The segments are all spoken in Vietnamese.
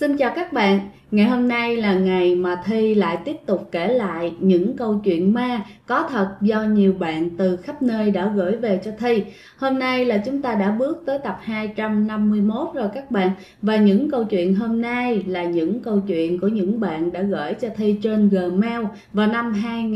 Xin chào các bạn, ngày hôm nay là ngày mà Thi lại tiếp tục kể lại những câu chuyện ma có thật do nhiều bạn từ khắp nơi đã gửi về cho Thi. Hôm nay là chúng ta đã bước tới tập 251 rồi các bạn. Và những câu chuyện hôm nay là những câu chuyện của những bạn đã gửi cho Thi trên Gmail vào năm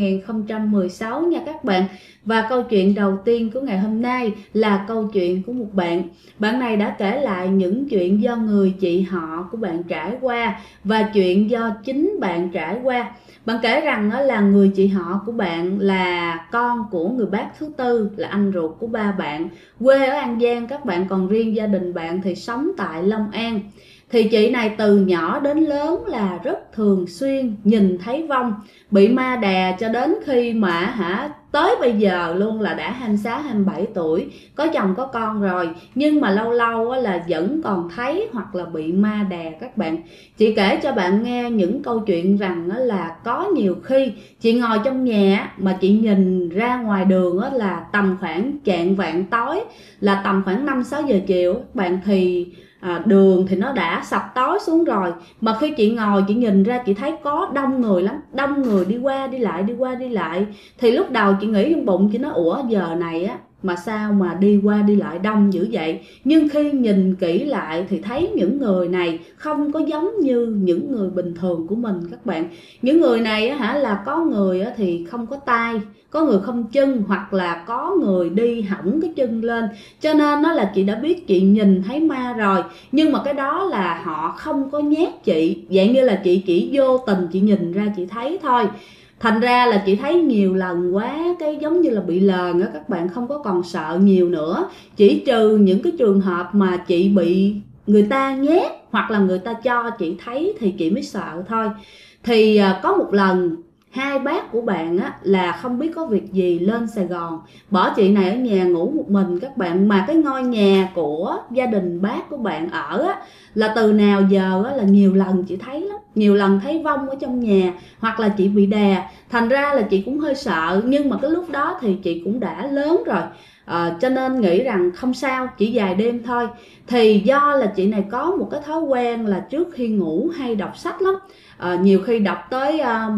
2016 nha các bạn. Và câu chuyện đầu tiên của ngày hôm nay là câu chuyện của một bạn. Bạn này đã kể lại những chuyện do người chị họ của bạn trải qua và chuyện do chính bạn trải qua. Bạn kể rằng là người chị họ của bạn là con của người bác thứ tư, là anh ruột của ba bạn, quê ở An Giang các bạn, còn riêng gia đình bạn thì sống tại Long An. Thì chị này từ nhỏ đến lớn là rất thường xuyên nhìn thấy vong, bị ma đè cho đến khi mà tới bây giờ luôn là đã 26, 27 tuổi, có chồng có con rồi, nhưng mà lâu lâu là vẫn còn thấy hoặc là bị ma đè các bạn. Chị kể cho bạn nghe những câu chuyện rằng là có nhiều khi chị ngồi trong nhà mà chị nhìn ra ngoài đường là tầm khoảng chạng vạng tối, là tầm khoảng 5-6 giờ chiều các bạn, thì đường thì nó đã sập tối xuống rồi, mà khi chị ngồi chị nhìn ra chị thấy có đông người lắm, đông người đi qua đi lại, đi qua đi lại. Thì lúc đầu chị nghĩ trong bụng chị nói ủa giờ này mà sao mà đi qua đi lại đông dữ vậy. Nhưng khi nhìn kỹ lại thì thấy những người này không có giống như những người bình thường của mình các bạn. Những người này là có người thì không có tay, có người không chân, hoặc là có người đi hỏng cái chân lên. Cho nên là chị đã biết chị nhìn thấy ma rồi, nhưng mà cái đó là họ không có nhét chị, dạng như là chị chỉ vô tình chị nhìn ra chị thấy thôi. Thành ra là chị thấy nhiều lần quá, cái giống như là bị lờn á các bạn, không có còn sợ nhiều nữa. Chỉ trừ những cái trường hợp mà chị bị người ta nhét hoặc là người ta cho chị thấy thì chị mới sợ thôi. Thì có một lần hai bác của bạn là không biết có việc gì lên Sài Gòn, bỏ chị này ở nhà ngủ một mình các bạn. Mà cái ngôi nhà của gia đình bác của bạn ở là từ nào giờ là nhiều lần chị thấy lắm, nhiều lần thấy vong ở trong nhà hoặc là chị bị đè. Thành ra là chị cũng hơi sợ, nhưng mà cái lúc đó thì chị cũng đã lớn rồi, cho nên nghĩ rằng không sao, chỉ vài đêm thôi. Thì do là chị này có một cái thói quen là trước khi ngủ hay đọc sách lắm, nhiều khi đọc tới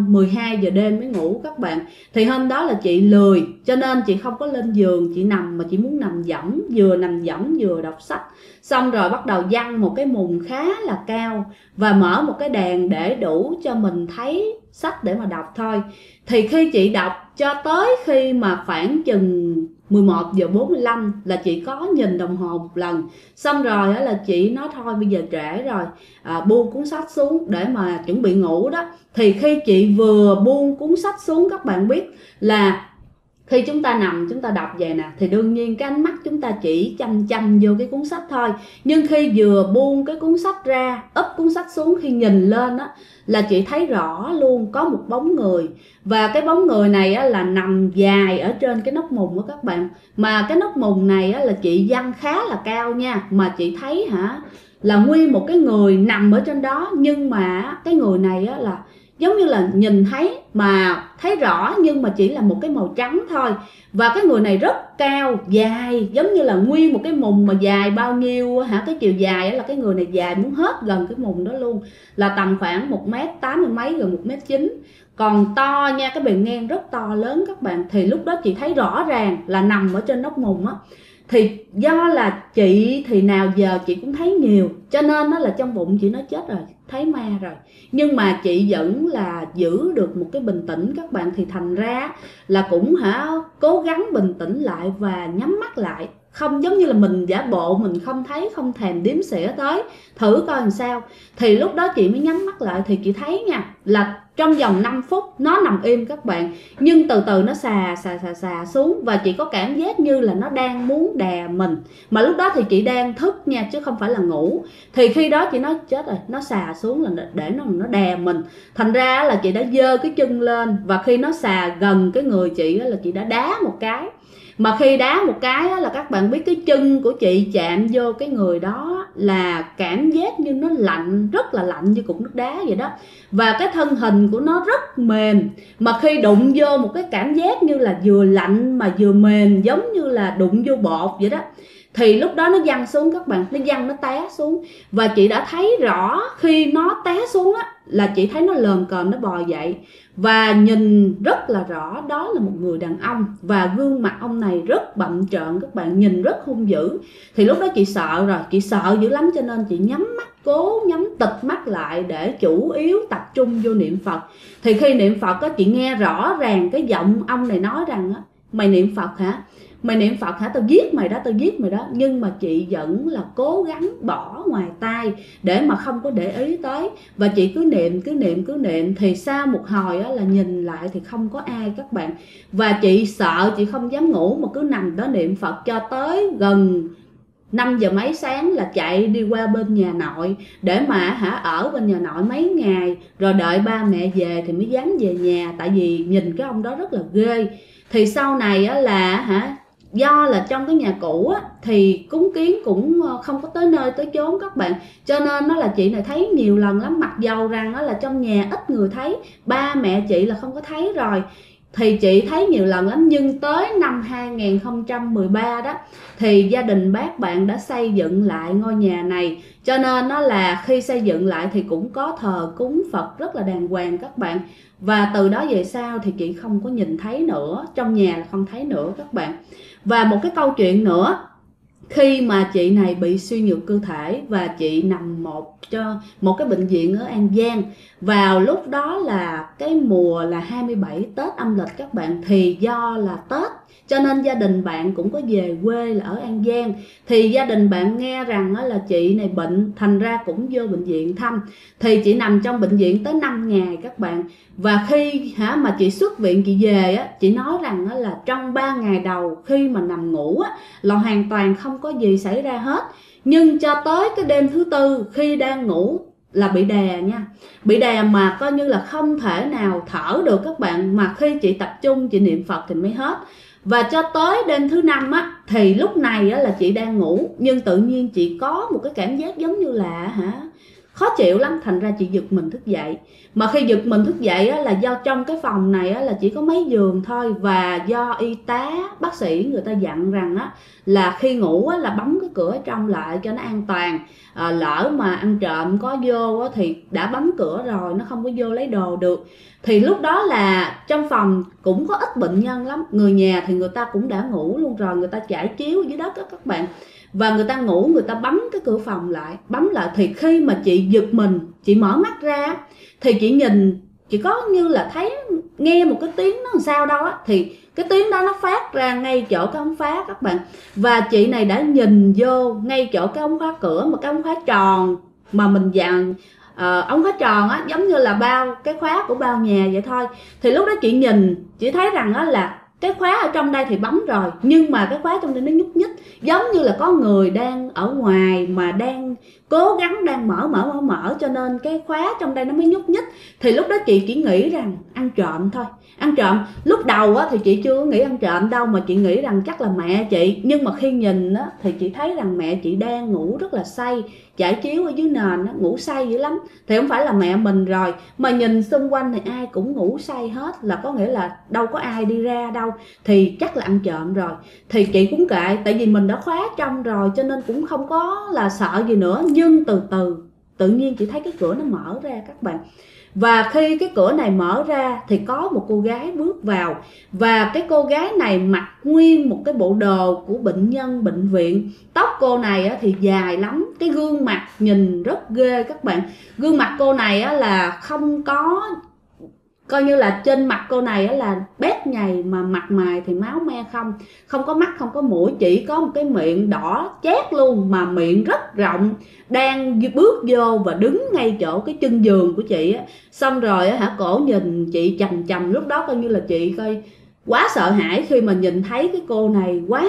12 giờ đêm mới ngủ các bạn. Thì hôm đó là chị lười, cho nên chị không có lên giường, chị nằm mà chị muốn nằm võng, vừa nằm võng vừa đọc sách. Xong rồi bắt đầu giăng một cái mùng khá là cao và mở một cái đèn để đủ cho mình thấy sách để mà đọc thôi. Thì khi chị đọc cho tới khi mà khoảng chừng 11 giờ 45 là chị có nhìn đồng hồ một lần. Xong rồi là chị nói thôi bây giờ trễ rồi, buông cuốn sách xuống để mà chuẩn bị ngủ đó. Thì khi chị vừa buông cuốn sách xuống, các bạn biết là khi chúng ta nằm chúng ta đọc vậy nè, thì đương nhiên cái ánh mắt chúng ta chỉ chăm chăm vô cái cuốn sách thôi. Nhưng khi vừa buông cái cuốn sách ra, úp cuốn sách xuống, khi nhìn lên là chị thấy rõ luôn có một bóng người. Và cái bóng người này là nằm dài ở trên cái nóc mùng của các bạn. Mà cái nóc mùng này là chị giăng khá là cao nha, mà chị thấy là nguyên một cái người nằm ở trên đó. Nhưng mà cái người này là giống như là nhìn thấy mà thấy rõ, nhưng mà chỉ là một cái màu trắng thôi. Và cái người này rất cao, dài, giống như là nguyên một cái mùng mà dài bao nhiêu cái chiều dài là cái người này dài muốn hết gần cái mùng đó luôn, là tầm khoảng 1m80 mấy, gần 1m9. Còn to nha, cái bề ngang rất to lớn các bạn. Thì lúc đó chị thấy rõ ràng là nằm ở trên nóc mùng Thì do là chị thì nào giờ chị cũng thấy nhiều, cho nên là trong bụng chị nói chết rồi, thấy ma rồi. Nhưng mà chị vẫn là giữ được một cái bình tĩnh các bạn. Thì thành ra là cũng cố gắng bình tĩnh lại và nhắm mắt lại, không giống như là mình giả bộ mình không thấy, không thèm đếm xỉa tới, thử coi làm sao. Thì lúc đó chị mới nhắm mắt lại, thì chị thấy nha, là trong vòng 5 phút nó nằm im các bạn, nhưng từ từ nó xà xuống. Và chị có cảm giác như là nó đang muốn đè mình, mà lúc đó thì chị đang thức nha, chứ không phải là ngủ. Thì khi đó chị nói chết rồi, nó xà xuống là để nó đè mình. Thành ra là chị đã giơ cái chân lên, và khi nó xà gần cái người chị là chị đã đá một cái. Mà khi đá một cái là các bạn biết cái chân của chị chạm vô cái người đó là cảm giác như nó lạnh, rất là lạnh, như cục nước đá vậy đó. Và cái thân hình của nó rất mềm, mà khi đụng vô một cái cảm giác như là vừa lạnh mà vừa mềm, giống như là đụng vô bột vậy đó. thì lúc đó nó văng xuống các bạn, nó văng, nó té xuống. Và chị đã thấy rõ khi nó té xuống á, là chị thấy nó lờn cờn, nó bò dậy. Và nhìn rất là rõ đó là một người đàn ông. Và gương mặt ông này rất bặm trợn các bạn, nhìn rất hung dữ. Thì lúc đó chị sợ rồi, chị sợ dữ lắm, cho nên chị nhắm mắt, cố nhắm tịt mắt lại để chủ yếu tập trung vô niệm Phật. Thì khi niệm Phật á, chị nghe rõ ràng cái giọng ông này nói rằng á, mày niệm Phật hả? Mày niệm Phật hả? Tao giết mày đó, tao giết mày đó. Nhưng mà chị vẫn là cố gắng bỏ ngoài tai để mà không có để ý tới. Và chị cứ niệm. Thì sau một hồi á, là nhìn lại thì không có ai các bạn. Và chị sợ, chị không dám ngủ mà cứ nằm đó niệm Phật cho tới gần 5 giờ mấy sáng là chạy đi qua bên nhà nội để mà ở bên nhà nội mấy ngày, rồi đợi ba mẹ về thì mới dám về nhà. Tại vì nhìn cái ông đó rất là ghê. Thì sau này á là do là trong cái nhà cũ á, thì cúng kiến cũng không có tới nơi tới chốn các bạn, cho nên nó là chị này thấy nhiều lần lắm. Mặc dầu rằng nó là trong nhà ít người thấy, ba mẹ chị là không có thấy rồi, thì chị thấy nhiều lần lắm. Nhưng tới năm 2013 đó thì gia đình bác bạn đã xây dựng lại ngôi nhà này, cho nên nó là khi xây dựng lại thì cũng có thờ cúng Phật rất là đàng hoàng các bạn. Và từ đó về sau thì chị không có nhìn thấy nữa, trong nhà là không thấy nữa các bạn. Và một cái câu chuyện nữa, khi mà chị này bị suy nhược cơ thể và chị nằm một cái bệnh viện ở An Giang, vào lúc đó là cái mùa là 27 Tết âm lịch các bạn, thì do là Tết cho nên gia đình bạn cũng có về quê là ở An Giang. Thì gia đình bạn nghe rằng là chị này bệnh, thành ra cũng vô bệnh viện thăm. Thì chị nằm trong bệnh viện tới 5 ngày các bạn. Và khi mà chị xuất viện chị về á, chị nói rằng là trong 3 ngày đầu khi mà nằm ngủ á, là hoàn toàn không có gì xảy ra hết. Nhưng cho tới cái đêm thứ tư khi đang ngủ là bị đè nha, bị đè mà coi như là không thể nào thở được các bạn. Mà khi chị tập trung chị niệm Phật thì mới hết. Và cho tới đêm thứ 5 á, thì lúc này á, là chị đang ngủ, nhưng tự nhiên chị có một cái cảm giác giống như là khó chịu lắm, thành ra chị giật mình thức dậy. Mà khi giật mình thức dậy á, là do trong cái phòng này á, là chỉ có mấy giường thôi. Và do y tá, bác sĩ người ta dặn rằng á, là khi ngủ á, là bấm cái cửa trong lại cho nó an toàn. Lỡ mà ăn trộm có vô á, thì đã bấm cửa rồi, nó không có vô lấy đồ được. Thì lúc đó là trong phòng cũng có ít bệnh nhân lắm, người nhà thì người ta cũng đã ngủ luôn rồi, người ta trải chiếu dưới đất đó các bạn. Và người ta ngủ, người ta bấm cái cửa phòng lại, bấm lại. Thì khi mà chị giật mình, chị mở mắt ra thì chị nhìn, chị có như là thấy nghe một cái tiếng nó làm sao đâu á. Thì cái tiếng đó nó phát ra ngay chỗ cái ống khóa các bạn. Và chị này đã nhìn vô ngay chỗ cái ống khóa cửa, một cái ống khóa tròn mà mình dàn ống khóa tròn á, giống như là bao cái khóa của bao nhà vậy thôi. Thì lúc đó chị nhìn, chị thấy rằng á là cái khóa ở trong đây thì bấm rồi, nhưng mà cái khóa trong đây nó nhúc nhích, giống như là có người đang ở ngoài mà đang cố gắng đang mở, cho nên cái khóa trong đây nó mới nhúc nhích. Thì lúc đó chị chỉ nghĩ rằng ăn trộm thôi, ăn trộm. Lúc đầu á, thì chị chưa nghĩ ăn trộm đâu, mà chị nghĩ rằng chắc là mẹ chị. Nhưng mà khi nhìn á, thì chị thấy rằng mẹ chị đang ngủ rất là say, trải chiếu ở dưới nền á, ngủ say dữ lắm. Thì không phải là mẹ mình rồi, mà nhìn xung quanh thì ai cũng ngủ say hết, là có nghĩa là đâu có ai đi ra đâu, thì chắc là ăn trộm rồi. Thì chị cũng kệ, tại vì mình đã khóa trong rồi cho nên cũng không có là sợ gì nữa. Nhưng từ từ tự nhiên chị thấy cái cửa nó mở ra các bạn. Và khi cái cửa này mở ra thì có một cô gái bước vào. Và cái cô gái này mặc nguyên một cái bộ đồ của bệnh nhân bệnh viện. Tóc cô này thì dài lắm, cái gương mặt nhìn rất ghê các bạn. Gương mặt cô này là không có, coi như là trên mặt cô này là bét nhầy, mà mặt mày thì máu me không có mắt, không có mũi, chỉ có một cái miệng đỏ chét luôn, mà miệng rất rộng, đang bước vô và đứng ngay chỗ cái chân giường của chị á. Xong rồi cổ nhìn chị chằm chằm. Lúc đó coi như là chị coi quá sợ hãi khi mà nhìn thấy cái cô này quá.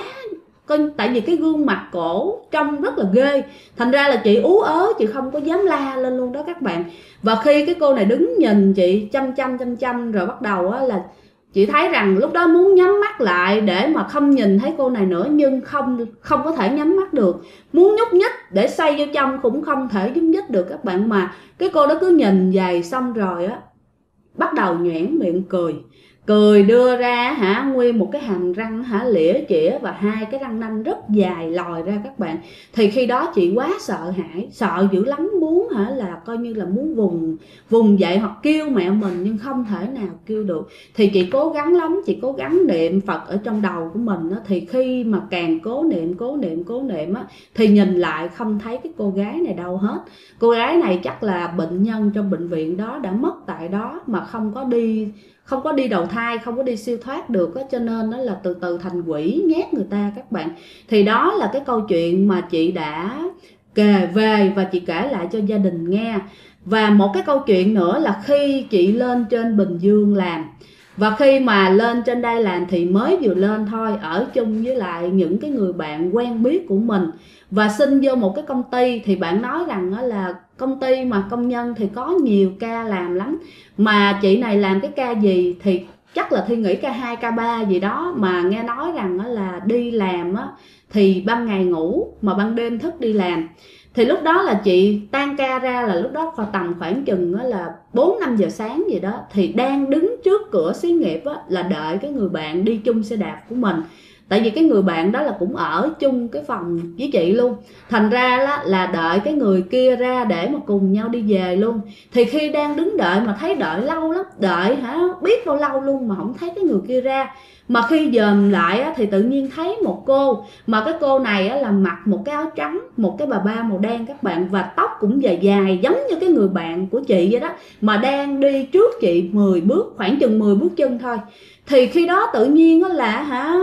Tại vì cái gương mặt cổ trông rất là ghê, thành ra là chị ú ớ, chị không có dám la lên luôn đó các bạn. Và khi cái cô này đứng nhìn chị chăm rồi bắt đầu là chị thấy rằng lúc đó muốn nhắm mắt lại để mà không nhìn thấy cô này nữa, nhưng không có thể nhắm mắt được. Muốn nhúc nhích để xoay vô trong cũng không thể nhúc nhích được các bạn. Mà cái cô đó cứ nhìn vậy, xong rồi bắt đầu nhoẻn miệng cười. cười đưa ra nguyên một cái hàm răng lỉa chĩa và hai cái răng nanh rất dài lòi ra các bạn. Thì khi đó chị quá sợ hãi, sợ dữ lắm, muốn là coi như là muốn vùng dậy hoặc kêu mẹ mình nhưng không thể nào kêu được. Thì chị cố gắng lắm, chị cố gắng niệm Phật ở trong đầu của mình á. Thì khi mà càng cố niệm á, thì nhìn lại không thấy cái cô gái này đâu hết. Cô gái này chắc là bệnh nhân trong bệnh viện đó đã mất tại đó mà không có đi đầu thai, không có đi siêu thoát được á, cho nên nó là từ từ thành quỷ nhát người ta các bạn. Thì đó là cái câu chuyện mà chị đã kể về và chị kể lại cho gia đình nghe. Và một cái câu chuyện nữa là khi chị lên trên Bình Dương làm, và khi mà lên trên đây làm thì mới vừa lên thôi, ở chung với lại những cái người bạn quen biết của mình và xin vô một cái công ty. Thì bạn nói rằng đó là công ty mà công nhân thì có nhiều ca làm lắm, mà chị này làm cái ca gì thì chắc là Thi nghĩ ca 2, ca 3 gì đó. Mà nghe nói rằng đó là đi làm á, thì ban ngày ngủ mà ban đêm thức đi làm. Thì lúc đó là chị tan ca ra là lúc đó tầm khoảng chừng là 4-5 giờ sáng gì đó, thì đang đứng trước cửa xí nghiệp á, là đợi cái người bạn đi chung xe đạp của mình. Tại vì cái người bạn đó là cũng ở chung cái phòng với chị luôn, thành ra là đợi cái người kia ra để mà cùng nhau đi về luôn. Thì khi đang đứng đợi mà thấy đợi lâu lắm, đợi biết bao lâu luôn mà không thấy cái người kia ra. Mà khi dòm lại thì tự nhiên thấy một cô, mà cái cô này là mặc một cái áo trắng, một cái bà ba màu đen các bạn, và tóc cũng dài dài giống như cái người bạn của chị vậy đó, mà đang đi trước chị 10 bước, khoảng chừng 10 bước chân thôi. Thì khi đó tự nhiên là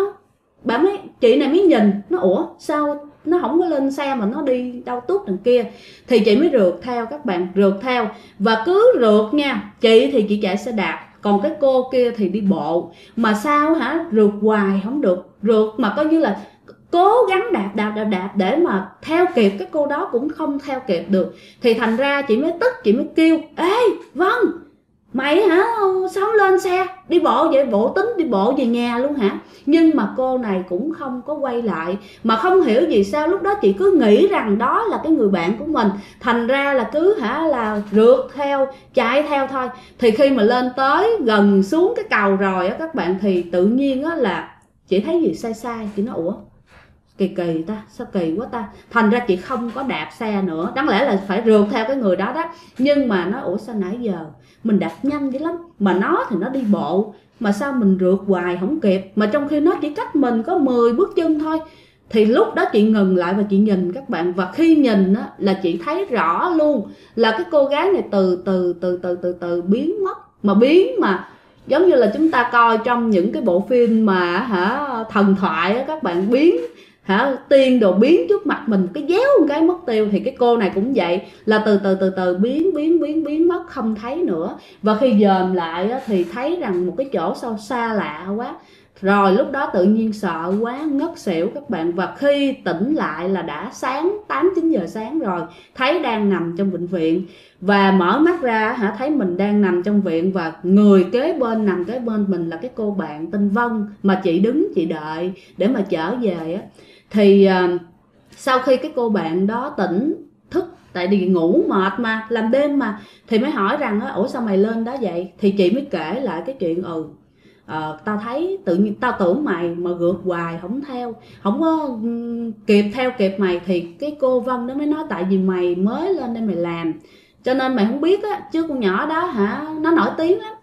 chị này mới nhìn, nó ủa sao nó không có lên xe mà nó đi đâu tút đằng kia. Thì chị mới rượt theo các bạn, rượt theo và cứ rượt nha. Chị thì chị chạy xe đạp, còn cái cô kia thì đi bộ. Mà sao rượt hoài không được, rượt mà coi như là cố gắng đạp để mà theo kịp cái cô đó cũng không theo kịp được. Thì thành ra chị mới tức, chị mới kêu: ê Vân, mày sao không lên xe đi bộ vậy, bộ tính đi bộ về nhà luôn hả? Nhưng mà cô này cũng không có quay lại, mà không hiểu vì sao lúc đó chị cứ nghĩ rằng đó là cái người bạn của mình, thành ra là cứ là rượt theo, chạy theo thôi. Thì khi mà lên tới gần xuống cái cầu rồi á các bạn, thì tự nhiên á là chị thấy gì sai sai. Chị nói ủa kỳ ta, sao kỳ quá ta. Thành ra chị không có đạp xe nữa, đáng lẽ là phải rượt theo cái người đó đó. Nhưng mà nói ủa sao nãy giờ mình đạp nhanh dữ lắm, mà nó thì nó đi bộ, mà sao mình rượt hoài không kịp, mà trong khi nó chỉ cách mình có 10 bước chân thôi. Thì lúc đó chị ngừng lại và chị nhìn các bạn, và khi nhìn á, là chị thấy rõ luôn là cái cô gái này từ từ biến mất. Mà biến mà giống như là chúng ta coi trong những cái bộ phim mà thần thoại á các bạn, biến tiên đồ biến trước mặt mình, cái déo một cái mất tiêu. Thì cái cô này cũng vậy, là từ từ biến mất không thấy nữa. Và khi dòm lại á, thì thấy rằng một cái chỗ sao xa lạ quá. Rồi lúc đó tự nhiên sợ quá ngất xỉu các bạn. Và khi tỉnh lại là đã sáng 8-9 giờ sáng rồi, thấy đang nằm trong bệnh viện. Và mở mắt ra thấy mình đang nằm trong viện, và người kế bên, nằm kế bên mình là cái cô bạn tên Vân mà chị đứng chị đợi để mà trở về á. Thì sau khi cái cô bạn đó tỉnh thức, tại vì ngủ mệt mà làm đêm mà, thì mới hỏi rằng ủa sao mày lên đó vậy. Thì chị mới kể lại cái chuyện tao thấy tự nhiên tao tưởng mày mà rượt hoài không theo, không có theo kịp mày. Thì cái cô Vân đó mới nói tại vì mày mới lên đây mày làm cho nên mày không biết á, chứ con nhỏ đó nó nổi tiếng lắm.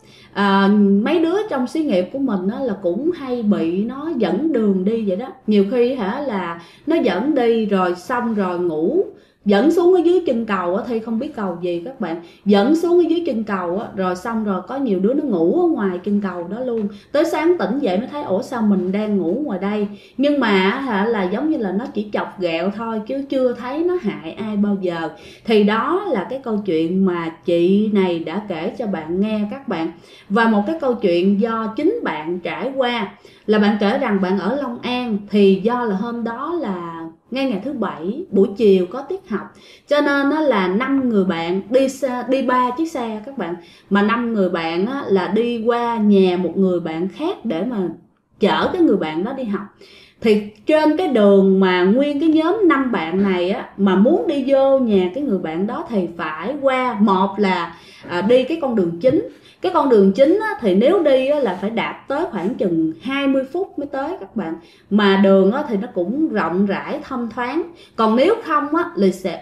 Mấy đứa trong xí nghiệp của mình là cũng hay bị nó dẫn đường đi vậy đó. Nhiều khi là nó dẫn đi rồi xong rồi ngủ, dẫn xuống ở dưới chân cầu á, Thi không biết cầu gì các bạn, dẫn xuống ở dưới chân cầu á, rồi xong rồi có nhiều đứa nó ngủ ở ngoài chân cầu đó luôn. Tới sáng tỉnh dậy mới thấy ủa sao mình đang ngủ ngoài đây. Nhưng mà là giống như là nó chỉ chọc ghẹo thôi, chứ chưa thấy nó hại ai bao giờ. Thì đó là cái câu chuyện mà chị này đã kể cho bạn nghe các bạn. Và một cái câu chuyện do chính bạn trải qua, là bạn kể rằng bạn ở Long An, thì do là hôm đó là ngay ngày thứ Bảy buổi chiều có tiết học, cho nên là 5 người bạn đi 3 chiếc xe các bạn, mà 5 người bạn là đi qua nhà một người bạn khác để mà chở cái người bạn đó đi học. Thì trên cái đường mà nguyên cái nhóm 5 bạn này mà muốn đi vô nhà cái người bạn đó thì phải qua, một là đi cái con đường chính. Cái con đường chính á, thì nếu đi á, là phải đạp tới khoảng chừng 20 phút mới tới các bạn. Mà đường á, thì nó cũng rộng rãi thông thoáng. Còn nếu không á,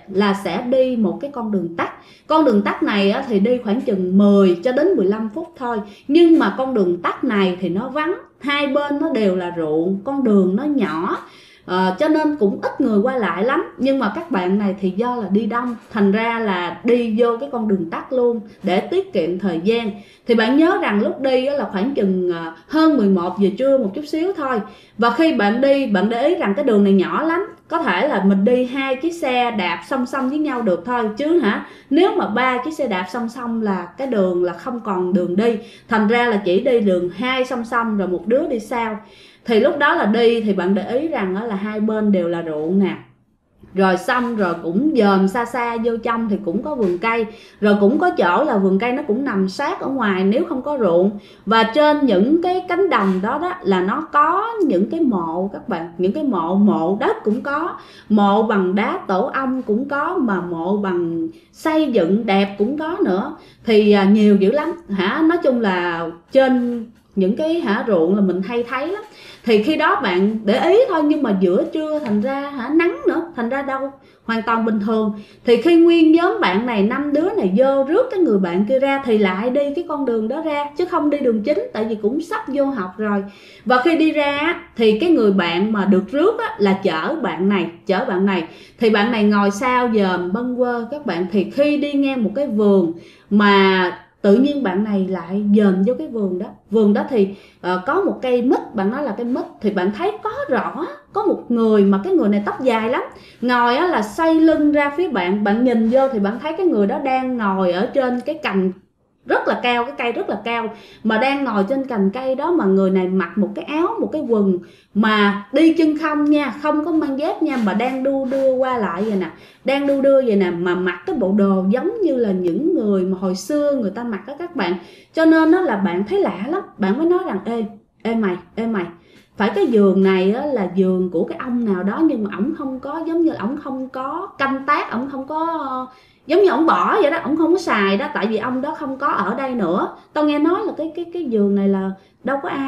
sẽ đi một cái con đường tắt. Con đường tắt này á, thì đi khoảng chừng 10 cho đến 15 phút thôi. Nhưng mà con đường tắt này thì nó vắng, hai bên nó đều là ruộng, con đường nó nhỏ, cho nên cũng ít người qua lại lắm. Nhưng mà các bạn này thì do là đi đông, thành ra là đi vô cái con đường tắt luôn để tiết kiệm thời gian. Thì bạn nhớ rằng lúc đi là khoảng chừng hơn 11 giờ trưa một chút xíu thôi. Và khi bạn đi, bạn để ý rằng cái đường này nhỏ lắm, có thể là mình đi 2 chiếc xe đạp song song với nhau được thôi, chứ nếu mà 3 chiếc xe đạp song song là cái đường là không còn đường đi, thành ra là chỉ đi đường 2 song song rồi một đứa đi sau. Thì lúc đó là đi thì bạn để ý rằng là hai bên đều là ruộng nè, rồi xong rồi cũng dòm xa xa vô trong thì cũng có vườn cây, rồi cũng có chỗ là vườn cây nó cũng nằm sát ở ngoài nếu không có ruộng. Và trên những cái cánh đồng đó là nó có những cái mộ các bạn, những cái mộ đất cũng có, mộ bằng đá tổ ong cũng có, mà mộ bằng xây dựng đẹp cũng có nữa. Thì nhiều dữ lắm nói chung là trên những cái ruộng là mình hay thấy lắm. Thì khi đó bạn để ý thôi, nhưng mà giữa trưa thành ra nắng nữa, thành ra đâu hoàn toàn bình thường. Thì khi nguyên nhóm bạn này 5 đứa này vô rước cái người bạn kia ra thì lại đi cái con đường đó ra, chứ không đi đường chính, tại vì cũng sắp vô học rồi. Và khi đi ra thì cái người bạn mà được rước là chở bạn này. Thì bạn này ngồi sau dòm bâng quơ các bạn. Thì khi đi ngang một cái vườn mà tự nhiên bạn này lại dòm vô cái vườn đó thì có một cây mít, bạn nói là cây mít, thì bạn thấy có rõ có một người, mà cái người này tóc dài lắm, ngồi là xoay lưng ra phía bạn. Bạn nhìn vô thì bạn thấy cái người đó đang ngồi ở trên cái cành rất là cao, cái cây rất là cao, mà đang ngồi trên cành cây đó. Mà người này mặc một cái áo, một cái quần, mà đi chân không nha, không có mang dép nha, mà đang đu đưa qua lại vậy nè, mà mặc cái bộ đồ giống như là những người mà hồi xưa người ta mặc đó các bạn. Cho nên đó là bạn thấy lạ lắm, bạn mới nói rằng ê mày, phải cái vườn này là vườn của cái ông nào đó, nhưng mà ổng không có, giống như ổng không có canh tác, ổng không có, giống như ổng bỏ vậy đó, ổng không có xài đó, tại vì ông đó không có ở đây nữa. Tao nghe nói là cái vườn này là đâu có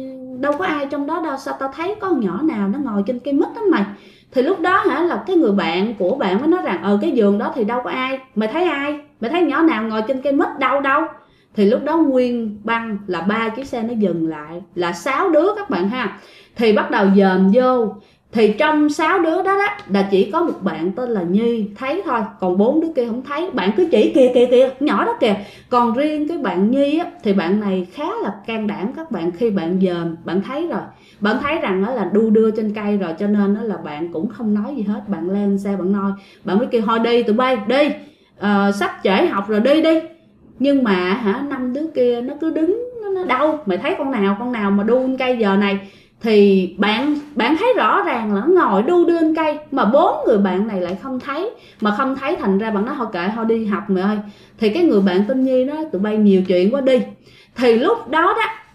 ai trong đó đâu, sao tao thấy có con nhỏ nào nó ngồi trên cây mít đó mày. Thì lúc đó là cái người bạn của bạn mới nói rằng cái vườn đó thì đâu có ai, mày thấy ai, mày thấy nhỏ nào ngồi trên cây mít đâu. Thì lúc đó nguyên băng là 3 chiếc xe nó dừng lại, là 6 đứa các bạn thì bắt đầu dòm vô. Thì trong 6 đứa đó là chỉ có một bạn tên là Nhi thấy thôi, còn 4 đứa kia không thấy. Bạn cứ chỉ kìa nhỏ đó kìa. Còn riêng cái bạn Nhi thì bạn này khá là can đảm các bạn. Khi bạn dòm, bạn thấy rồi, bạn thấy rằng là đu đưa trên cây rồi, cho nên là bạn cũng không nói gì hết. Bạn lên xe bạn nói, bạn mới kêu thôi đi tụi bay đi, sắp trễ học rồi, đi. Nhưng mà 5 đứa kia nó cứ đứng, nó đâu mày thấy con nào mà đu trên cây giờ này. Thì bạn thấy rõ ràng là nó ngồi đu đưa lên cây, mà 4 người bạn này lại không thấy. Mà không thấy thành ra bạn nói thôi kệ, thôi đi học mày ơi. Thì cái người bạn tên Nhi nói tụi bay nhiều chuyện quá đi. Thì lúc đó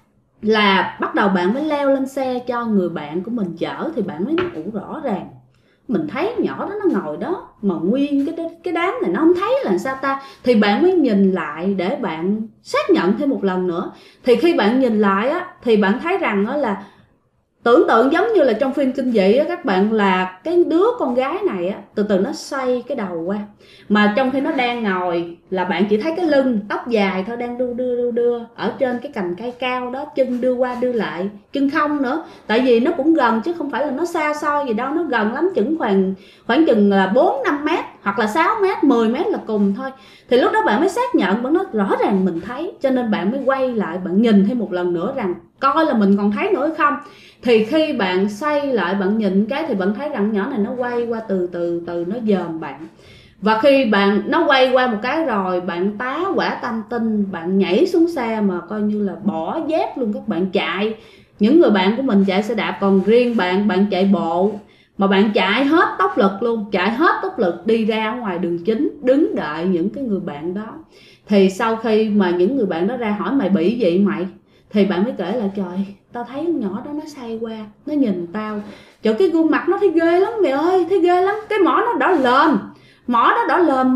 là bắt đầu bạn mới leo lên xe cho người bạn của mình chở. Thì bạn mới nói rõ ràng mình thấy nhỏ đó nó ngồi đó, mà nguyên cái đám này nó không thấy là sao ta. Thì bạn mới nhìn lại để bạn xác nhận thêm một lần nữa. Thì khi bạn nhìn lại thì bạn thấy rằng là tưởng tượng giống như là trong phim kinh dị các bạn, là cái đứa con gái này từ từ nó xoay cái đầu qua, mà trong khi nó đang ngồi là bạn chỉ thấy cái lưng, tóc dài thôi, đang đu đưa ở trên cái cành cây cao đó, chân đưa qua đưa lại, chân không nữa, tại vì nó cũng gần chứ không phải là nó xa xôi gì đâu, nó gần lắm, khoảng chừng là 4-5 mét hoặc là 6 mét, 10 mét là cùng thôi. Thì lúc đó bạn mới xác nhận, bạn nói rõ ràng mình thấy, cho nên bạn mới quay lại, bạn nhìn thêm một lần nữa rằng coi là mình còn thấy nữa hay không. Thì khi bạn xoay lại bạn nhìn cái thì bạn thấy rằng nhỏ này nó quay qua từ nó dòm bạn. Và khi nó quay qua một cái rồi, bạn tá quả tam tinh, bạn nhảy xuống xe mà coi như là bỏ dép luôn các bạn, chạy. Những người bạn của mình chạy xe đạp, còn riêng bạn chạy bộ, mà bạn chạy hết tốc lực luôn, chạy hết tốc lực đi ra ngoài đường chính, đứng đợi những cái người bạn đó. Thì sau khi mà những người bạn đó ra hỏi mày bị gì mày, thì bạn mới kể lại trời, tao thấy con nhỏ đó nó say qua, nó nhìn tao, trời cái gương mặt nó thấy ghê lắm mày ơi, thấy ghê lắm, cái mỏ nó đỏ lòm, mà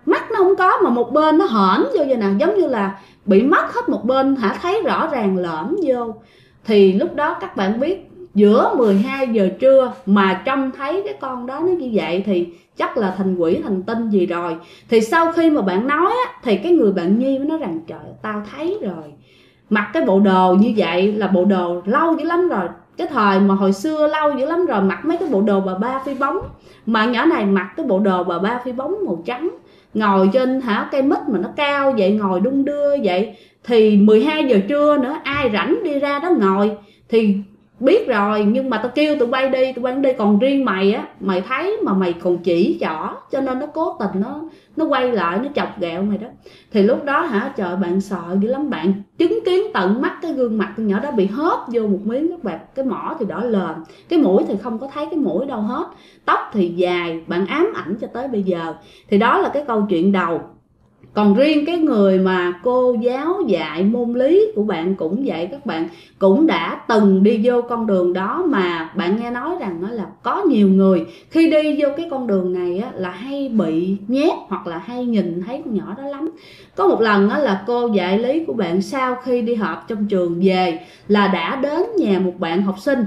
mắt nó không có mà một bên nó hõm vô vậy nè, giống như là bị mất hết một bên hả, thấy rõ ràng lõm vô. Thì lúc đó các bạn biết giữa 12 giờ trưa mà trông thấy cái con đó nó như vậy thì chắc là thành quỷ thành tinh gì rồi. Thì sau khi mà bạn nói á, thì cái người bạn Nhi mới nói rằng trời tao thấy rồi, mặc cái bộ đồ như vậy là bộ đồ lâu dữ lắm rồi, cái thời mà hồi xưa lâu dữ lắm rồi, mặc mấy cái bộ đồ bà ba phi bóng, mà nhỏ này mặc cái bộ đồ bà ba phi bóng màu trắng, ngồi trên cây mít mà nó cao vậy, ngồi đung đưa vậy. Thì 12 giờ trưa nữa ai rảnh đi ra đó ngồi thì biết rồi, nhưng mà tao kêu tụi bay đi, còn riêng mày á, mày thấy mà mày còn chỉ trỏ, cho nên nó cố tình nó quay lại nó chọc ghẹo mày đó. Thì lúc đó hả, trời bạn sợ dữ lắm, bạn chứng kiến tận mắt cái gương mặt con nhỏ đó bị hớp vô một miếng các bạn, cái mỏ thì đỏ lờm, cái mũi thì không có thấy cái mũi đâu hết, tóc thì dài, bạn ám ảnh cho tới bây giờ. Thì đó là cái câu chuyện đầu. Còn riêng cái người mà cô giáo dạy môn lý của bạn cũng vậy, các bạn cũng đã từng đi vô con đường đó, mà bạn nghe nói rằng đó là có nhiều người khi đi vô cái con đường này á, là hay bị nhét hoặc là hay nhìn thấy con nhỏ đó lắm. Có một lần á, là cô dạy lý của bạn sau khi đi họp trong trường về là đã đến nhà một bạn học sinh,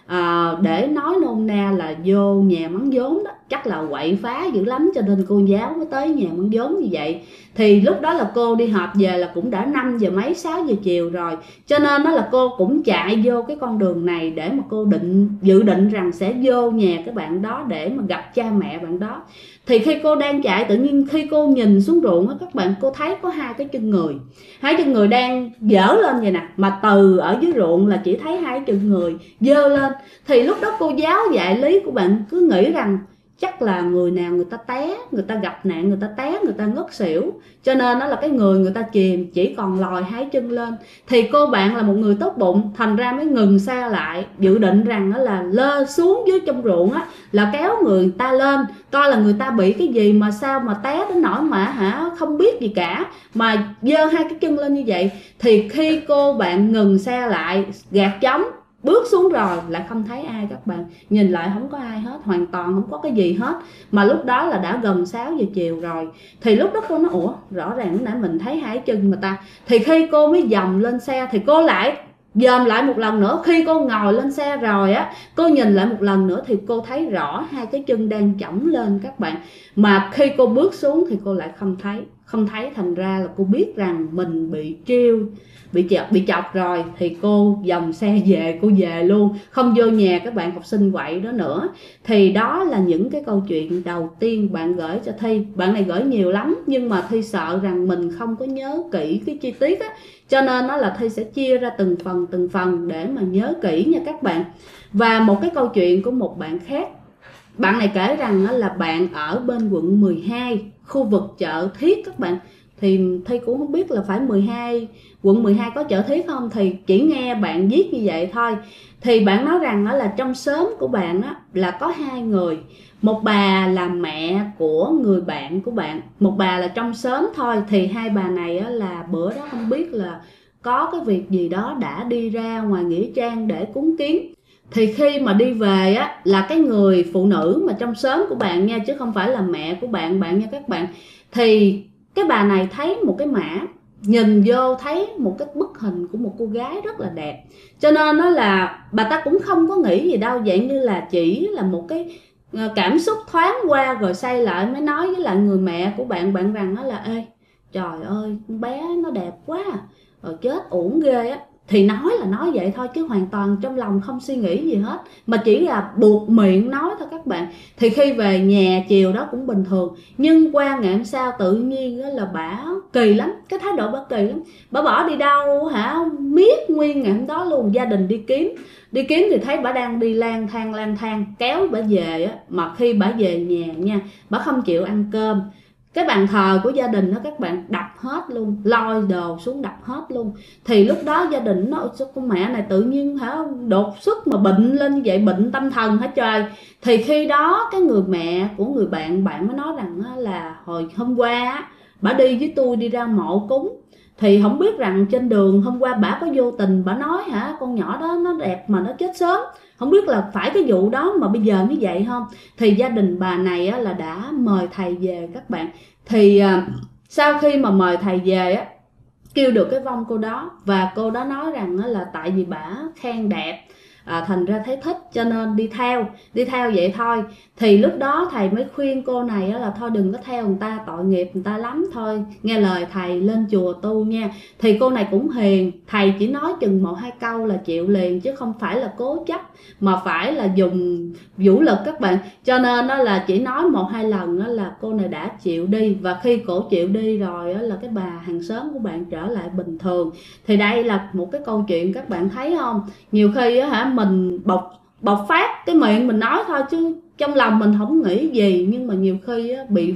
để nói nôm na là vô nhà mắng vốn đó, chắc là quậy phá dữ lắm cho nên cô giáo mới tới nhà mắng vốn như vậy. Thì lúc đó là cô đi họp về là cũng đã 5 giờ mấy 6 giờ chiều rồi, cho nên đó là cô cũng chạy vô cái con đường này để mà cô dự định rằng sẽ vô nhà cái bạn đó để mà gặp cha mẹ bạn đó. Thì khi cô đang chạy, tự nhiên khi cô nhìn xuống ruộng á các bạn, cô thấy có hai cái chân người đang dở lên vậy nè, mà từ ở dưới ruộng là chỉ thấy hai chân người dơ lên. Thì lúc đó cô giáo dạy lý của bạn cứ nghĩ rằng chắc là người nào người ta té, người ta gặp nạn, người ta té, người ta ngất xỉu, cho nên đó là cái người ta chìm, chỉ còn lòi hai chân lên. Thì cô bạn là một người tốt bụng, thành ra mới ngừng xe lại, dự định rằng đó là lơ xuống dưới trong ruộng á, là kéo người ta lên coi là người ta bị cái gì mà sao mà té đến nỗi mà không biết gì cả, mà giơ hai cái chân lên như vậy. Thì khi cô bạn ngừng xe lại, gạt trống bước xuống rồi lại không thấy ai các bạn, nhìn lại không có ai hết, hoàn toàn không có cái gì hết, mà lúc đó là đã gần 6 giờ chiều rồi. Thì lúc đó cô nói ủa, rõ ràng nãy mình thấy hai chân người ta. Thì khi cô mới dòng lên xe thì cô lại dòm lại một lần nữa, khi cô ngồi lên xe rồi á, cô nhìn lại một lần nữa thì cô thấy rõ hai cái chân đang chỏng lên các bạn, mà khi cô bước xuống thì cô lại không thấy, thành ra là cô biết rằng mình bị trêu, bị chọc rồi. Thì cô dòng xe về, cô về luôn, không vô nhà các bạn học sinh quậy đó nữa. Thì đó là những cái câu chuyện đầu tiên bạn gửi cho Thi. Bạn này gửi nhiều lắm, nhưng mà Thi sợ rằng mình không có nhớ kỹ cái chi tiết á, cho nên nó là Thi sẽ chia ra từng phần để mà nhớ kỹ nha các bạn. Và một cái câu chuyện của một bạn khác, bạn này kể rằng là bạn ở bên quận 12, khu vực chợ Thiết các bạn. Thì Thi cũng không biết là phải quận 12 có chợ Thiết không, thì chỉ nghe bạn viết như vậy thôi. Thì bạn nói rằng đó là trong xóm của bạn á, là có hai người, một bà là mẹ của người bạn của bạn, một bà là trong xóm thôi. Thì hai bà này á, là bữa đó không biết là có cái việc gì đó đã đi ra ngoài nghĩa trang để cúng kiến. Thì khi mà đi về á, là cái người phụ nữ mà trong xóm của bạn nha, chứ không phải là mẹ của bạn nha các bạn. Thì cái bà này thấy một cái mã, nhìn vô thấy một cái bức hình của một cô gái rất là đẹp, cho nên nó là bà ta cũng không có nghĩ gì đâu, dạng như là chỉ là một cái cảm xúc thoáng qua rồi xây lại, mới nói với lại người mẹ của bạn rằng đó là ê trời ơi con bé nó đẹp quá rồi, chết uổng ghê á. Thì nói là nói vậy thôi, chứ hoàn toàn trong lòng không suy nghĩ gì hết, mà chỉ là buộc miệng nói thôi các bạn. Thì khi về nhà chiều đó cũng bình thường, nhưng qua ngày hôm sau tự nhiên đó là bả kỳ lắm, cái thái độ bả kỳ lắm. Bả bỏ đi đâu miết nguyên ngày hôm đó luôn. Gia đình đi kiếm thì thấy bả đang đi lang thang kéo bả về á, mà khi bả về nhà nha, bả không chịu ăn cơm. Cái bàn thờ của gia đình đó các bạn đập hết luôn, lôi đồ xuống đập hết luôn. Thì lúc đó gia đình nó con mẹ này tự nhiên đột xuất mà bệnh lên như vậy, bệnh tâm thần hả trời. Thì khi đó cái người mẹ của người bạn mới nói rằng là hồi hôm qua bả đi với tôi đi ra mộ cúng, Thì không biết rằng trên đường hôm qua bả có vô tình bả nói hả, con nhỏ đó nó đẹp mà nó chết sớm, không biết là phải cái vụ đó mà bây giờ như vậy không. Thì gia đình bà này á, là đã mời thầy về các bạn. Thì sau khi mà mời thầy về á, kêu được cái vong cô đó, và cô đó nói rằng là tại vì bả khen đẹp, thành ra thấy thích cho nên đi theo vậy thôi. Thì lúc đó thầy mới khuyên cô này là thôi đừng có theo người ta, tội nghiệp người ta lắm, thôi nghe lời thầy lên chùa tu nha. Thì cô này cũng hiền, thầy chỉ nói chừng 1-2 câu là chịu liền, chứ không phải là cố chấp mà phải là dùng vũ lực các bạn. Cho nên đó là chỉ nói 1-2 lần đó là cô này đã chịu đi, và khi cổ chịu đi rồi đó là cái bà hàng xóm của bạn trở lại bình thường. Thì đây là một cái câu chuyện các bạn thấy không, nhiều khi á hả mình bộc phát cái miệng mình nói thôi, chứ trong lòng mình không nghĩ gì, nhưng mà nhiều khi á, bị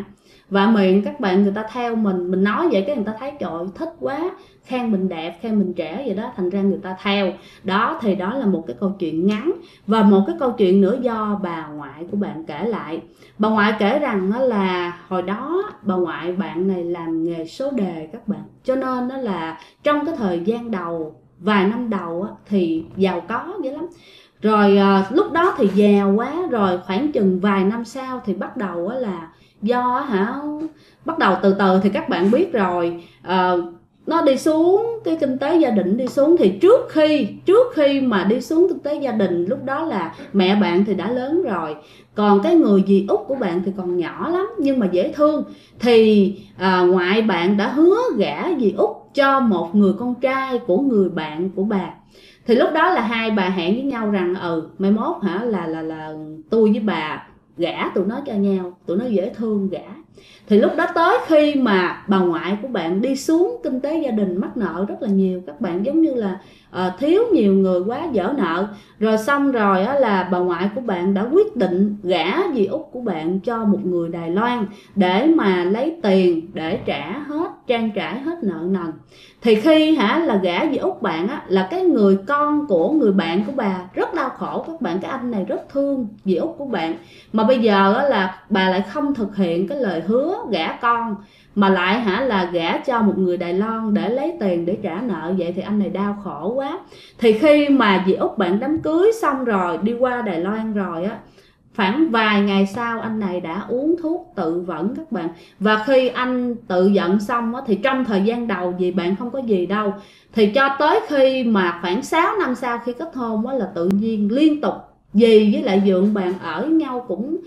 vạ miệng các bạn, người ta theo mình nói vậy cái người ta thấy trời thích quá, khen mình đẹp, khen mình trẻ vậy đó, thành ra người ta theo đó. Thì đó là một cái câu chuyện ngắn. Và một cái câu chuyện nữa do bà ngoại của bạn kể lại. Bà ngoại kể rằng đó là hồi đó bà ngoại bạn này làm nghề số đề các bạn, cho nên đó là trong cái thời gian đầu, vài năm đầu á, thì giàu có dữ lắm. Rồi lúc đó thì giàu quá, rồi khoảng chừng vài năm sau thì bắt đầu là do bắt đầu từ từ thì các bạn biết rồi, nó đi xuống, cái kinh tế gia đình đi xuống. Thì trước khi mà đi xuống kinh tế gia đình, lúc đó là mẹ bạn thì đã lớn rồi, còn cái người dì út của bạn thì còn nhỏ lắm nhưng mà dễ thương. Thì ngoại bạn đã hứa gả dì út cho một người con trai của người bạn của bà. Thì lúc đó là hai bà hẹn với nhau rằng mai mốt là tôi với bà gả tụi nó cho nhau, tụi nó dễ thương gả. Thì lúc đó tới khi mà bà ngoại của bạn đi xuống kinh tế gia đình, mắc nợ rất là nhiều các bạn, giống như là thiếu nhiều người quá, dở nợ. Rồi xong rồi là bà ngoại của bạn đã quyết định gả dì út của bạn cho một người Đài Loan để mà lấy tiền để trang trải hết nợ nần. Thì khi là gả dì út bạn là cái người con của người bạn của bà rất đau khổ các bạn. Cái anh này rất thương dì út của bạn, mà bây giờ là bà lại không thực hiện cái lời hứa gả con, mà lại là gả cho một người Đài Loan để lấy tiền để trả nợ. Vậy thì anh này đau khổ quá. Thì khi mà dì út bạn đám cưới xong rồi đi qua Đài Loan rồi khoảng vài ngày sau anh này đã uống thuốc tự vẫn các bạn. Và khi anh tự giận xong thì trong thời gian đầu vì bạn không có gì đâu, thì cho tới khi mà khoảng 6 năm sau khi kết hôn là tự nhiên liên tục dì với lại dượng bạn ở với nhau cũng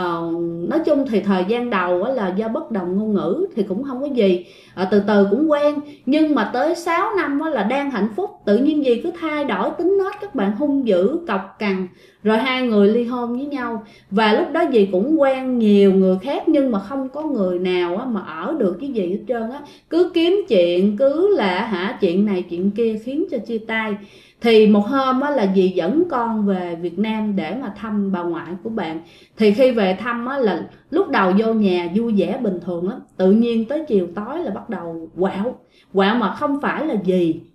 nói chung thì thời gian đầu là do bất đồng ngôn ngữ thì cũng không có gì, từ từ cũng quen. Nhưng mà tới 6 năm là đang hạnh phúc, tự nhiên dì cứ thay đổi tính nết các bạn, hung dữ cọc cằn, rồi hai người ly hôn với nhau. Và lúc đó dì cũng quen nhiều người khác, nhưng mà không có người nào mà ở được với dì hết trơn cứ kiếm chuyện, cứ là chuyện này chuyện kia khiến cho chia tay. Thì một hôm là dì dẫn con về Việt Nam để mà thăm bà ngoại của bạn. Thì khi về thăm là lúc đầu vô nhà vui vẻ bình thường lắm, tự nhiên tới chiều tối là bắt đầu quạo mà không phải là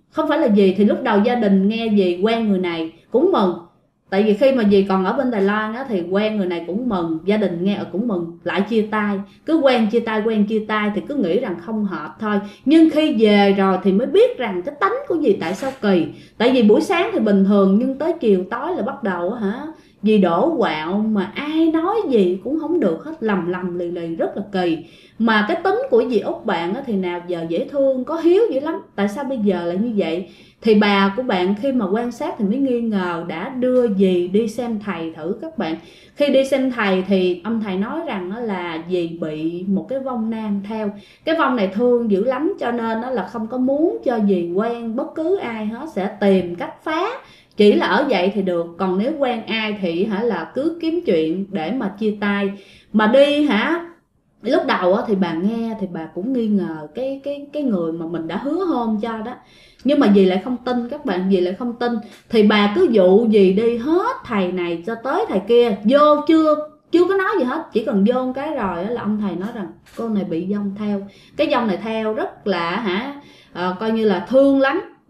dì. Thì lúc đầu gia đình nghe dì quen người này cũng mừng, tại vì khi mà dì còn ở bên Đài Loan thì quen người này cũng mừng, gia đình nghe cũng mừng, lại chia tay. Cứ quen chia tay thì cứ nghĩ rằng không hợp thôi. Nhưng khi về rồi thì mới biết rằng cái tánh của dì tại sao kỳ. Tại vì buổi sáng thì bình thường, nhưng tới chiều tối là bắt đầu dì đổ quạo mà ai nói gì cũng không được hết, lầm lì rất là kỳ. Mà cái tính của dì út bạn thì nào giờ dễ thương, có hiếu dữ lắm, tại sao bây giờ lại như vậy? Thì bà của bạn khi mà quan sát thì mới nghi ngờ, đã đưa dì đi xem thầy thử các bạn. Khi đi xem thầy thì ông thầy nói rằng là dì bị một cái vong nam theo. Cái vong này thương dữ lắm, cho nên là không có muốn cho dì quen bất cứ ai hết, sẽ tìm cách phá. Chỉ là ở vậy thì được, còn nếu quen ai thì là cứ kiếm chuyện để mà chia tay. Mà đi lúc đầu thì bà nghe thì bà cũng nghi ngờ cái người mà mình đã hứa hôn cho đó. Nhưng mà dì lại không tin các bạn, dì lại không tin. Thì bà cứ dụ dì đi hết thầy này cho tới thầy kia, vô chưa có nói gì hết, chỉ cần vô một cái rồi là ông thầy nói rằng cô này bị vong theo. Cái vong này theo rất là coi như là thương lắm,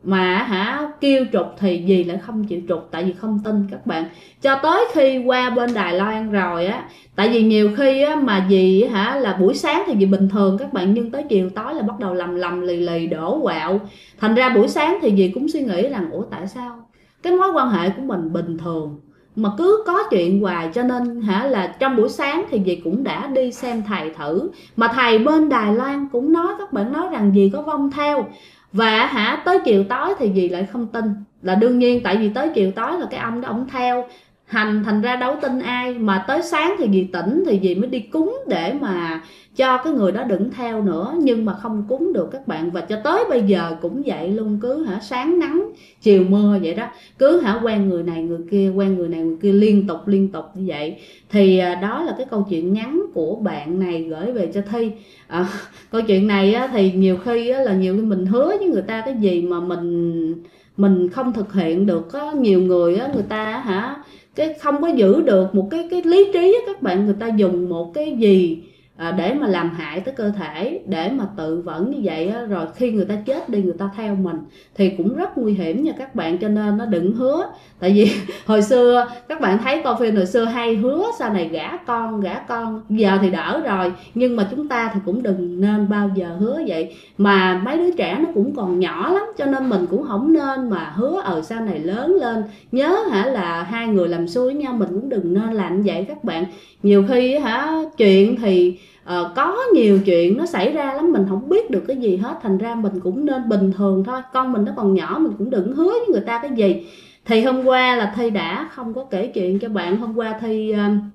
mà kêu trục thì dì lại không chịu trục, tại vì không tin các bạn. Cho tới khi qua bên Đài Loan rồi á, tại vì nhiều khi á mà dì là buổi sáng thì dì bình thường các bạn, nhưng tới chiều tối là bắt đầu lầm lì lì đổ quạo. Thành ra buổi sáng thì dì cũng suy nghĩ rằng ủa tại sao cái mối quan hệ của mình bình thường mà cứ có chuyện hoài, cho nên là trong buổi sáng thì dì cũng đã đi xem thầy thử, mà thầy bên Đài Loan cũng nói các bạn, nói rằng dì có vong theo. Và tới chiều tối thì dì lại không tin, là đương nhiên tại vì tới chiều tối là cái ông đó ổng theo hành, thành ra đâu tin ai. Mà tới sáng thì dì tỉnh thì dì mới đi cúng để mà cho cái người đó đừng theo nữa, nhưng mà không cúng được các bạn. Và cho tới bây giờ cũng vậy luôn, cứ sáng nắng chiều mưa vậy đó, cứ quen người này người kia, quen người này người kia liên tục như vậy. Thì đó là cái câu chuyện ngắn của bạn này gửi về cho Thi. Câu chuyện này thì nhiều khi là nhiều khi mình hứa với người ta cái gì mà mình không thực hiện được. Có nhiều người người ta cái không có giữ được một cái lý trí các bạn, người ta dùng một cái gì để mà làm hại tới cơ thể, để mà tự vẫn như vậy rồi khi người ta chết đi người ta theo mình thì cũng rất nguy hiểm nha các bạn. Cho nên nó đừng hứa, tại vì hồi xưa các bạn thấy coi phim hồi xưa hay hứa sau này gả con, giờ thì đỡ rồi, nhưng mà chúng ta thì cũng đừng nên bao giờ hứa vậy. Mà mấy đứa trẻ nó cũng còn nhỏ lắm, cho nên mình cũng không nên mà hứa sau này lớn lên nhớ là hai người làm xui với nhau, mình cũng đừng nên làm vậy các bạn. Nhiều khi chuyện thì có nhiều chuyện nó xảy ra lắm, mình không biết được cái gì hết, thành ra mình cũng nên bình thường thôi. Con mình nó còn nhỏ, mình cũng đừng hứa với người ta cái gì. Thì hôm qua là Thi đã không có kể chuyện cho bạn. Hôm qua Thi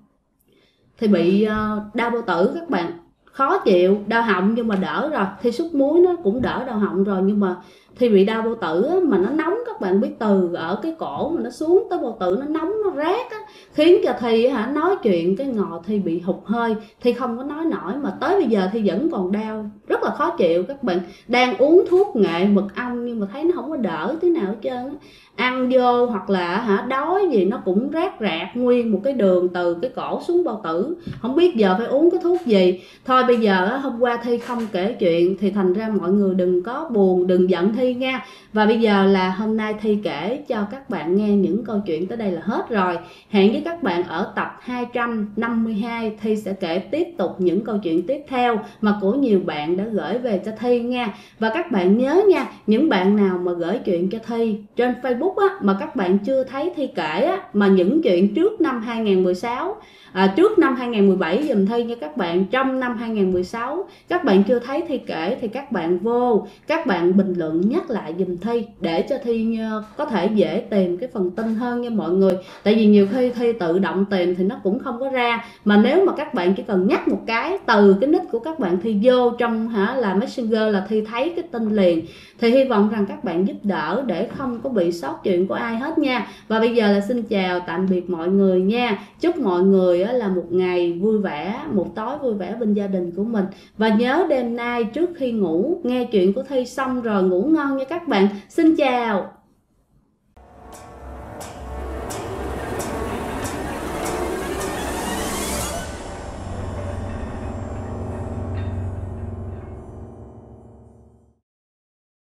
bị đau bao tử các bạn, khó chịu, đau họng nhưng mà đỡ rồi. Thi sút muối nó cũng đỡ đau họng rồi, nhưng mà Thi bị đau bao tử mà nó nóng các bạn biết, từ ở cái cổ mà nó xuống tới bao tử, nó nóng nó rát khiến cho Thi nói chuyện cái ngò Thi bị hụt hơi, Thi không có nói nổi. Mà tới bây giờ Thi vẫn còn đau, rất là khó chịu các bạn. Đang uống thuốc nghệ mật ong nhưng mà thấy nó không có đỡ tí nào hết trơn. Ăn vô hoặc là đói gì nó cũng rát rạc nguyên một cái đường từ cái cổ xuống bao tử, không biết giờ phải uống cái thuốc gì. Thôi bây giờ hôm qua Thi không kể chuyện thì thành ra mọi người đừng có buồn, đừng giận Thi nha. Và bây giờ là hôm nay Thi kể cho các bạn nghe những câu chuyện tới đây là hết rồi. Hẹn với các bạn ở tập 252, Thi sẽ kể tiếp tục những câu chuyện tiếp theo mà của nhiều bạn đã gửi về cho Thi nha. Và các bạn nhớ nha, những bạn nào mà gửi chuyện cho Thi trên Facebook mà các bạn chưa thấy Thi kể mà những chuyện trước năm 2016, trước năm 2017 dùm Thi nha các bạn. Trong năm 2016 các bạn chưa thấy Thi kể thì các bạn vô, các bạn bình luận nhắc lại dùm Thi để cho Thi có thể dễ tìm cái phần tin hơn nha mọi người. Tại vì nhiều khi Thi tự động tìm thì nó cũng không có ra, mà nếu mà các bạn chỉ cần nhắc một cái từ cái nick của các bạn Thi vô trong là Messenger là Thi thấy cái tin liền. Thì hy vọng rằng các bạn giúp đỡ để không có bị sót chuyện của ai hết nha. Và bây giờ là xin chào tạm biệt mọi người nha. Chúc mọi người là một ngày vui vẻ, một tối vui vẻ bên gia đình của mình. Và nhớ đêm nay trước khi ngủ nghe chuyện của Thi xong rồi ngủ ngon nha các bạn. Xin chào.